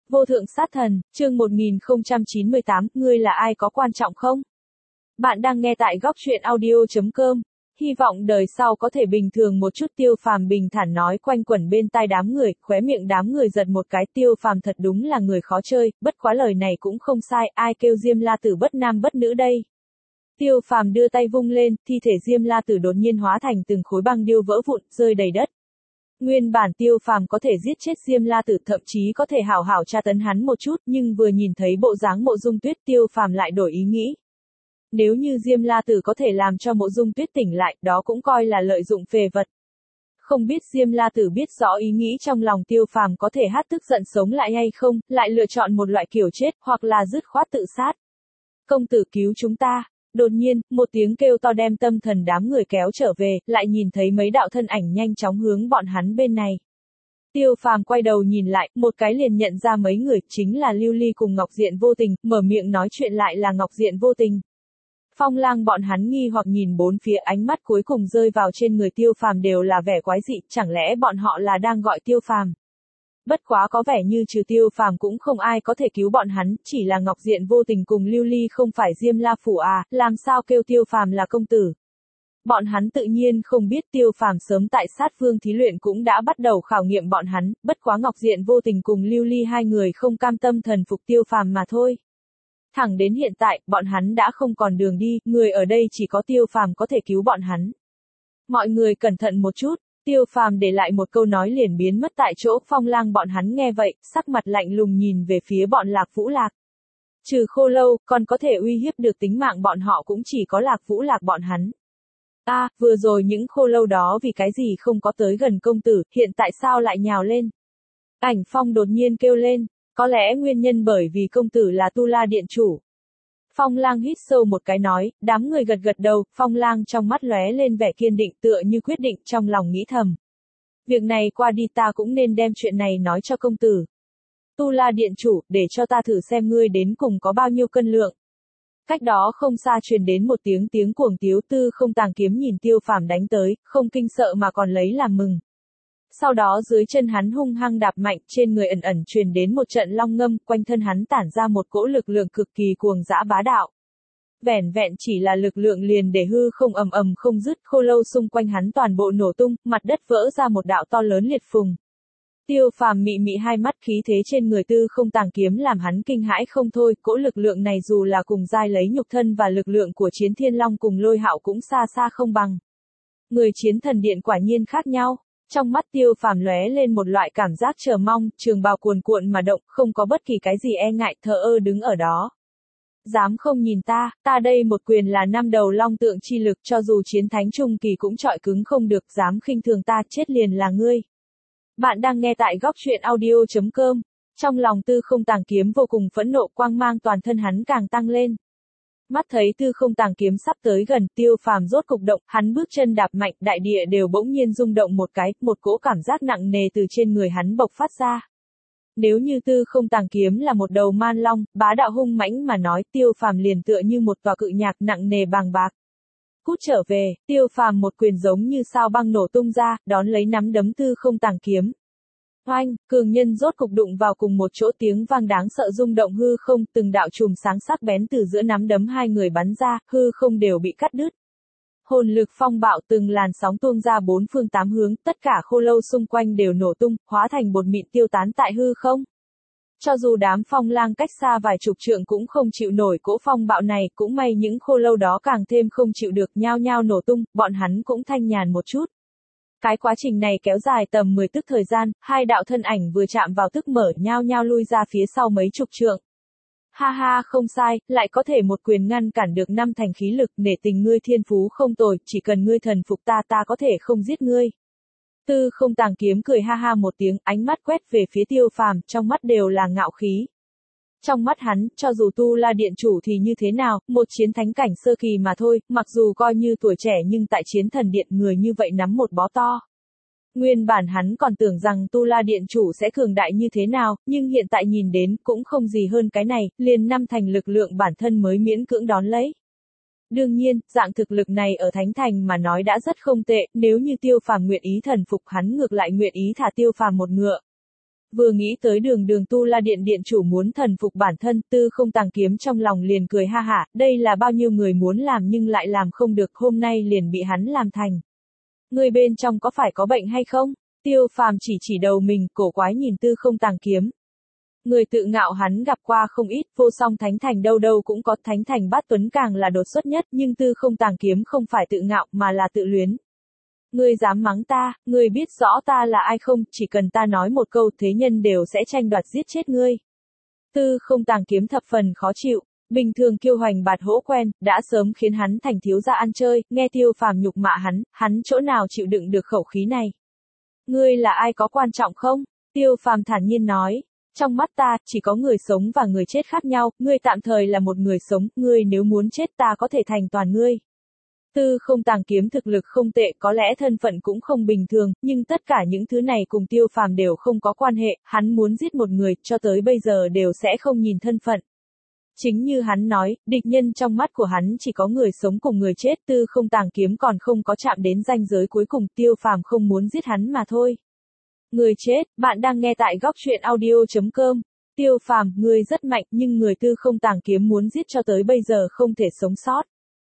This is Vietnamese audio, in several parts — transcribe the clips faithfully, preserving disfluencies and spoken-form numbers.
Vô thượng sát thần, chương một nghìn không trăm chín mươi tám, ngươi là ai có quan trọng không? Bạn đang nghe tại góc truyện audio chấm com. Hy vọng đời sau có thể bình thường một chút. Tiêu Phàm bình thản nói quanh quẩn bên tai đám người, khóe miệng đám người giật một cái. Tiêu Phàm thật đúng là người khó chơi, bất quá lời này cũng không sai, ai kêu Diêm La Tử bất nam bất nữ đây. Tiêu Phàm đưa tay vung lên, thi thể Diêm La Tử đột nhiên hóa thành từng khối băng điêu vỡ vụn, rơi đầy đất. Nguyên bản Tiêu Phàm có thể giết chết Diêm La Tử, thậm chí có thể hảo hảo tra tấn hắn một chút, nhưng vừa nhìn thấy bộ dáng Mộ Dung Tuyết, Tiêu Phàm lại đổi ý nghĩ. Nếu như Diêm La Tử có thể làm cho Mộ Dung Tuyết tỉnh lại, đó cũng coi là lợi dụng phề vật. Không biết Diêm La Tử biết rõ ý nghĩ trong lòng Tiêu Phàm có thể hát tức giận sống lại hay không, lại lựa chọn một loại kiểu chết, hoặc là dứt khoát tự sát. Công tử cứu chúng ta. Đột nhiên, một tiếng kêu to đem tâm thần đám người kéo trở về, lại nhìn thấy mấy đạo thân ảnh nhanh chóng hướng bọn hắn bên này. Tiêu Phàm quay đầu nhìn lại, một cái liền nhận ra mấy người, chính là Lưu Ly cùng Ngọc Diện Vô Tình, mở miệng nói chuyện lại là Ngọc Diện Vô Tình. Phong Lang bọn hắn nghi hoặc nhìn bốn phía, ánh mắt cuối cùng rơi vào trên người Tiêu Phàm đều là vẻ quái dị, chẳng lẽ bọn họ là đang gọi Tiêu Phàm? Bất quá có vẻ như trừ Tiêu Phàm cũng không ai có thể cứu bọn hắn, chỉ là Ngọc Diện Vô Tình cùng Lưu Ly không phải Diêm La Phủ à, làm sao kêu Tiêu Phàm là công tử. Bọn hắn tự nhiên không biết Tiêu Phàm sớm tại sát vương thí luyện cũng đã bắt đầu khảo nghiệm bọn hắn, bất quá Ngọc Diện Vô Tình cùng Lưu Ly hai người không cam tâm thần phục Tiêu Phàm mà thôi. Thẳng đến hiện tại, bọn hắn đã không còn đường đi, người ở đây chỉ có Tiêu Phàm có thể cứu bọn hắn. Mọi người cẩn thận một chút. Tiêu Phàm để lại một câu nói liền biến mất tại chỗ. Phong Lang bọn hắn nghe vậy, sắc mặt lạnh lùng nhìn về phía bọn Lạc Vũ Lạc. Trừ Khô Lâu, còn có thể uy hiếp được tính mạng bọn họ cũng chỉ có Lạc Vũ Lạc bọn hắn. A, à, vừa rồi những Khô Lâu đó vì cái gì không có tới gần công tử, hiện tại sao lại nhào lên? Ảnh Phong đột nhiên kêu lên, có lẽ nguyên nhân bởi vì công tử là Tu La Điện chủ. Phong Lang hít sâu một cái nói, đám người gật gật đầu, Phong Lang trong mắt lóe lên vẻ kiên định tựa như quyết định, trong lòng nghĩ thầm. Việc này qua đi ta cũng nên đem chuyện này nói cho công tử. Tu La Điện chủ, để cho ta thử xem ngươi đến cùng có bao nhiêu cân lượng. Cách đó không xa truyền đến một tiếng tiếng cuồng tiếu. Tư Không Tàng kiếm nhìn Tiêu Phàm đánh tới, không kinh sợ mà còn lấy làm mừng. Sau đó dưới chân hắn hung hăng đạp mạnh, trên người ẩn ẩn truyền đến một trận long ngâm, quanh thân hắn tản ra một cỗ lực lượng cực kỳ cuồng dã bá đạo. Vẻn vẹn chỉ là lực lượng liền để hư không ầm ầm không dứt, Khô Lâu xung quanh hắn toàn bộ nổ tung, mặt đất vỡ ra một đạo to lớn liệt phùng. Tiêu Phàm mị mị hai mắt, khí thế trên người Tư Không Tàng kiếm làm hắn kinh hãi không thôi, cỗ lực lượng này dù là cùng giai lấy nhục thân và lực lượng của Chiến Thiên Long cùng Lôi Hạo cũng xa xa không bằng. Người Chiến Thần Điện quả nhiên khác nhau. Trong mắt Tiêu Phàm lóe lên một loại cảm giác chờ mong, trường bào cuồn cuộn mà động, không có bất kỳ cái gì e ngại, thờ ơ đứng ở đó. Dám không nhìn ta, ta đây một quyền là năm đầu long tượng chi lực, cho dù chiến thánh trung kỳ cũng trọi cứng không được, dám khinh thường ta, chết liền là ngươi. Bạn đang nghe tại góc truyện audio chấm com. Trong lòng Tư Không Tàng kiếm vô cùng phẫn nộ, quang mang toàn thân hắn càng tăng lên. Mắt thấy Tư Không Tàng kiếm sắp tới gần, Tiêu Phàm rốt cục động, hắn bước chân đạp mạnh, đại địa đều bỗng nhiên rung động một cái, một cỗ cảm giác nặng nề từ trên người hắn bộc phát ra. Nếu như Tư Không Tàng kiếm là một đầu man long, bá đạo hung mãnh mà nói, Tiêu Phàm liền tựa như một tòa cự nhạc nặng nề bàng bạc. Cút trở về, Tiêu Phàm một quyền giống như sao băng nổ tung ra, đón lấy nắm đấm Tư Không Tàng kiếm. Oanh, cường nhân rốt cục đụng vào cùng một chỗ, tiếng vang đáng sợ rung động hư không, từng đạo chùm sáng sắc bén từ giữa nắm đấm hai người bắn ra, hư không đều bị cắt đứt. Hồn lực phong bạo từng làn sóng tuôn ra bốn phương tám hướng, tất cả Khô Lâu xung quanh đều nổ tung, hóa thành bột mịn tiêu tán tại hư không. Cho dù đám Phong Lang cách xa vài chục trượng cũng không chịu nổi cỗ phong bạo này, cũng may những Khô Lâu đó càng thêm không chịu được, nhao nhao nổ tung, bọn hắn cũng thanh nhàn một chút. Cái quá trình này kéo dài tầm mười tức thời gian, hai đạo thân ảnh vừa chạm vào tức mở nhao nhao lui ra phía sau mấy chục trượng. Ha ha, không sai, lại có thể một quyền ngăn cản được năm thành khí lực, nể tình ngươi thiên phú không tồi, chỉ cần ngươi thần phục ta ta có thể không giết ngươi. Tư Không Tàng kiếm cười ha ha một tiếng, ánh mắt quét về phía Tiêu Phàm, trong mắt đều là ngạo khí. Trong mắt hắn, cho dù Tu La Điện chủ thì như thế nào, một chiến thánh cảnh sơ kỳ mà thôi, mặc dù coi như tuổi trẻ nhưng tại Chiến Thần Điện người như vậy nắm một bó to. Nguyên bản hắn còn tưởng rằng Tu La Điện chủ sẽ cường đại như thế nào, nhưng hiện tại nhìn đến cũng không gì hơn cái này, liền năm thành lực lượng bản thân mới miễn cưỡng đón lấy. Đương nhiên, dạng thực lực này ở Thánh Thành mà nói đã rất không tệ, nếu như Tiêu Phàm nguyện ý thần phục hắn ngược lại nguyện ý thả Tiêu Phàm một ngựa. Vừa nghĩ tới đường đường Tu La Điện điện chủ muốn thần phục bản thân, Tư Không Tàng Kiếm trong lòng liền cười ha hả, đây là bao nhiêu người muốn làm nhưng lại làm không được, hôm nay liền bị hắn làm thành. Người bên trong có phải có bệnh hay không? Tiêu Phàm chỉ chỉ đầu mình, cổ quái nhìn Tư Không Tàng Kiếm. Người tự ngạo hắn gặp qua không ít, vô song thánh thành đâu đâu cũng có, thánh thành bát tuấn càng là đột xuất nhất, nhưng Tư Không Tàng Kiếm không phải tự ngạo mà là tự luyến. Ngươi dám mắng ta, ngươi biết rõ ta là ai không, chỉ cần ta nói một câu thế nhân đều sẽ tranh đoạt giết chết ngươi. Tư Không Tàng Kiếm thập phần khó chịu, bình thường kiêu hoành bạt hỗ quen, đã sớm khiến hắn thành thiếu gia ăn chơi, nghe Tiêu Phàm nhục mạ hắn, hắn chỗ nào chịu đựng được khẩu khí này. Ngươi là ai có quan trọng không? Tiêu Phàm thản nhiên nói. Trong mắt ta, chỉ có người sống và người chết khác nhau, ngươi tạm thời là một người sống, ngươi nếu muốn chết ta có thể thành toàn ngươi. Tư Không Tàng Kiếm thực lực không tệ, có lẽ thân phận cũng không bình thường, nhưng tất cả những thứ này cùng Tiêu Phàm đều không có quan hệ, hắn muốn giết một người, cho tới bây giờ đều sẽ không nhìn thân phận. Chính như hắn nói, địch nhân trong mắt của hắn chỉ có người sống cùng người chết, Tư Không Tàng Kiếm còn không có chạm đến ranh giới cuối cùng, Tiêu Phàm không muốn giết hắn mà thôi. Người chết, bạn đang nghe tại góc truyện audio chấm com. Tiêu Phàm, ngươi rất mạnh, nhưng người Tư Không Tàng Kiếm muốn giết cho tới bây giờ không thể sống sót.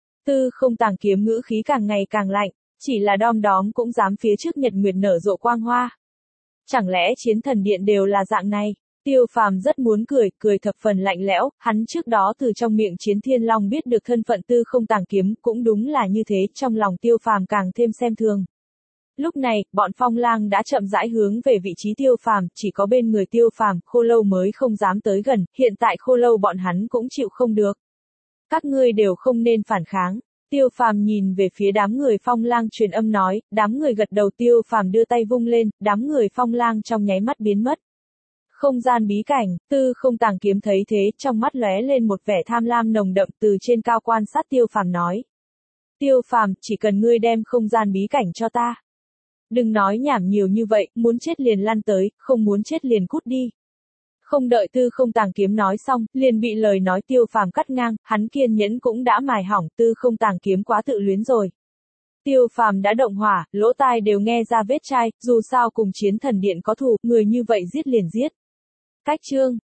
Tư Không Tàng Kiếm ngữ khí càng ngày càng lạnh, chỉ là đom đóm cũng dám phía trước nhật nguyệt nở rộ quang hoa. Chẳng lẽ chiến thần điện đều là dạng này? Tiêu Phàm rất muốn cười, cười thập phần lạnh lẽo, hắn trước đó từ trong miệng Chiến Thiên Long biết được thân phận Tư Không Tàng Kiếm, cũng đúng là như thế, trong lòng Tiêu Phàm càng thêm xem thường. Lúc này, bọn Phong Lang đã chậm rãi hướng về vị trí Tiêu Phàm, chỉ có bên người Tiêu Phàm, Khô Lâu mới không dám tới gần, hiện tại Khô Lâu bọn hắn cũng chịu không được. Các ngươi đều không nên phản kháng. Tiêu Phàm nhìn về phía đám người Phong Lang truyền âm nói, đám người gật đầu, Tiêu Phàm đưa tay vung lên, đám người Phong Lang trong nháy mắt biến mất. Không gian bí cảnh, Tư Không Tàng Kiếm thấy thế, trong mắt lóe lên một vẻ tham lam nồng đậm, từ trên cao quan sát Tiêu Phàm nói. Tiêu Phàm, chỉ cần ngươi đem không gian bí cảnh cho ta. Đừng nói nhảm nhiều như vậy, muốn chết liền lăn tới, không muốn chết liền cút đi. Không đợi Tư Không Tàng Kiếm nói xong, liền bị lời nói Tiêu Phàm cắt ngang, hắn kiên nhẫn cũng đã mài hỏng, Tư Không Tàng Kiếm quá tự luyến rồi. Tiêu Phàm đã động hỏa, lỗ tai đều nghe ra vết chai, dù sao cùng Chiến Thần Điện có thù, người như vậy giết liền giết. Cách chương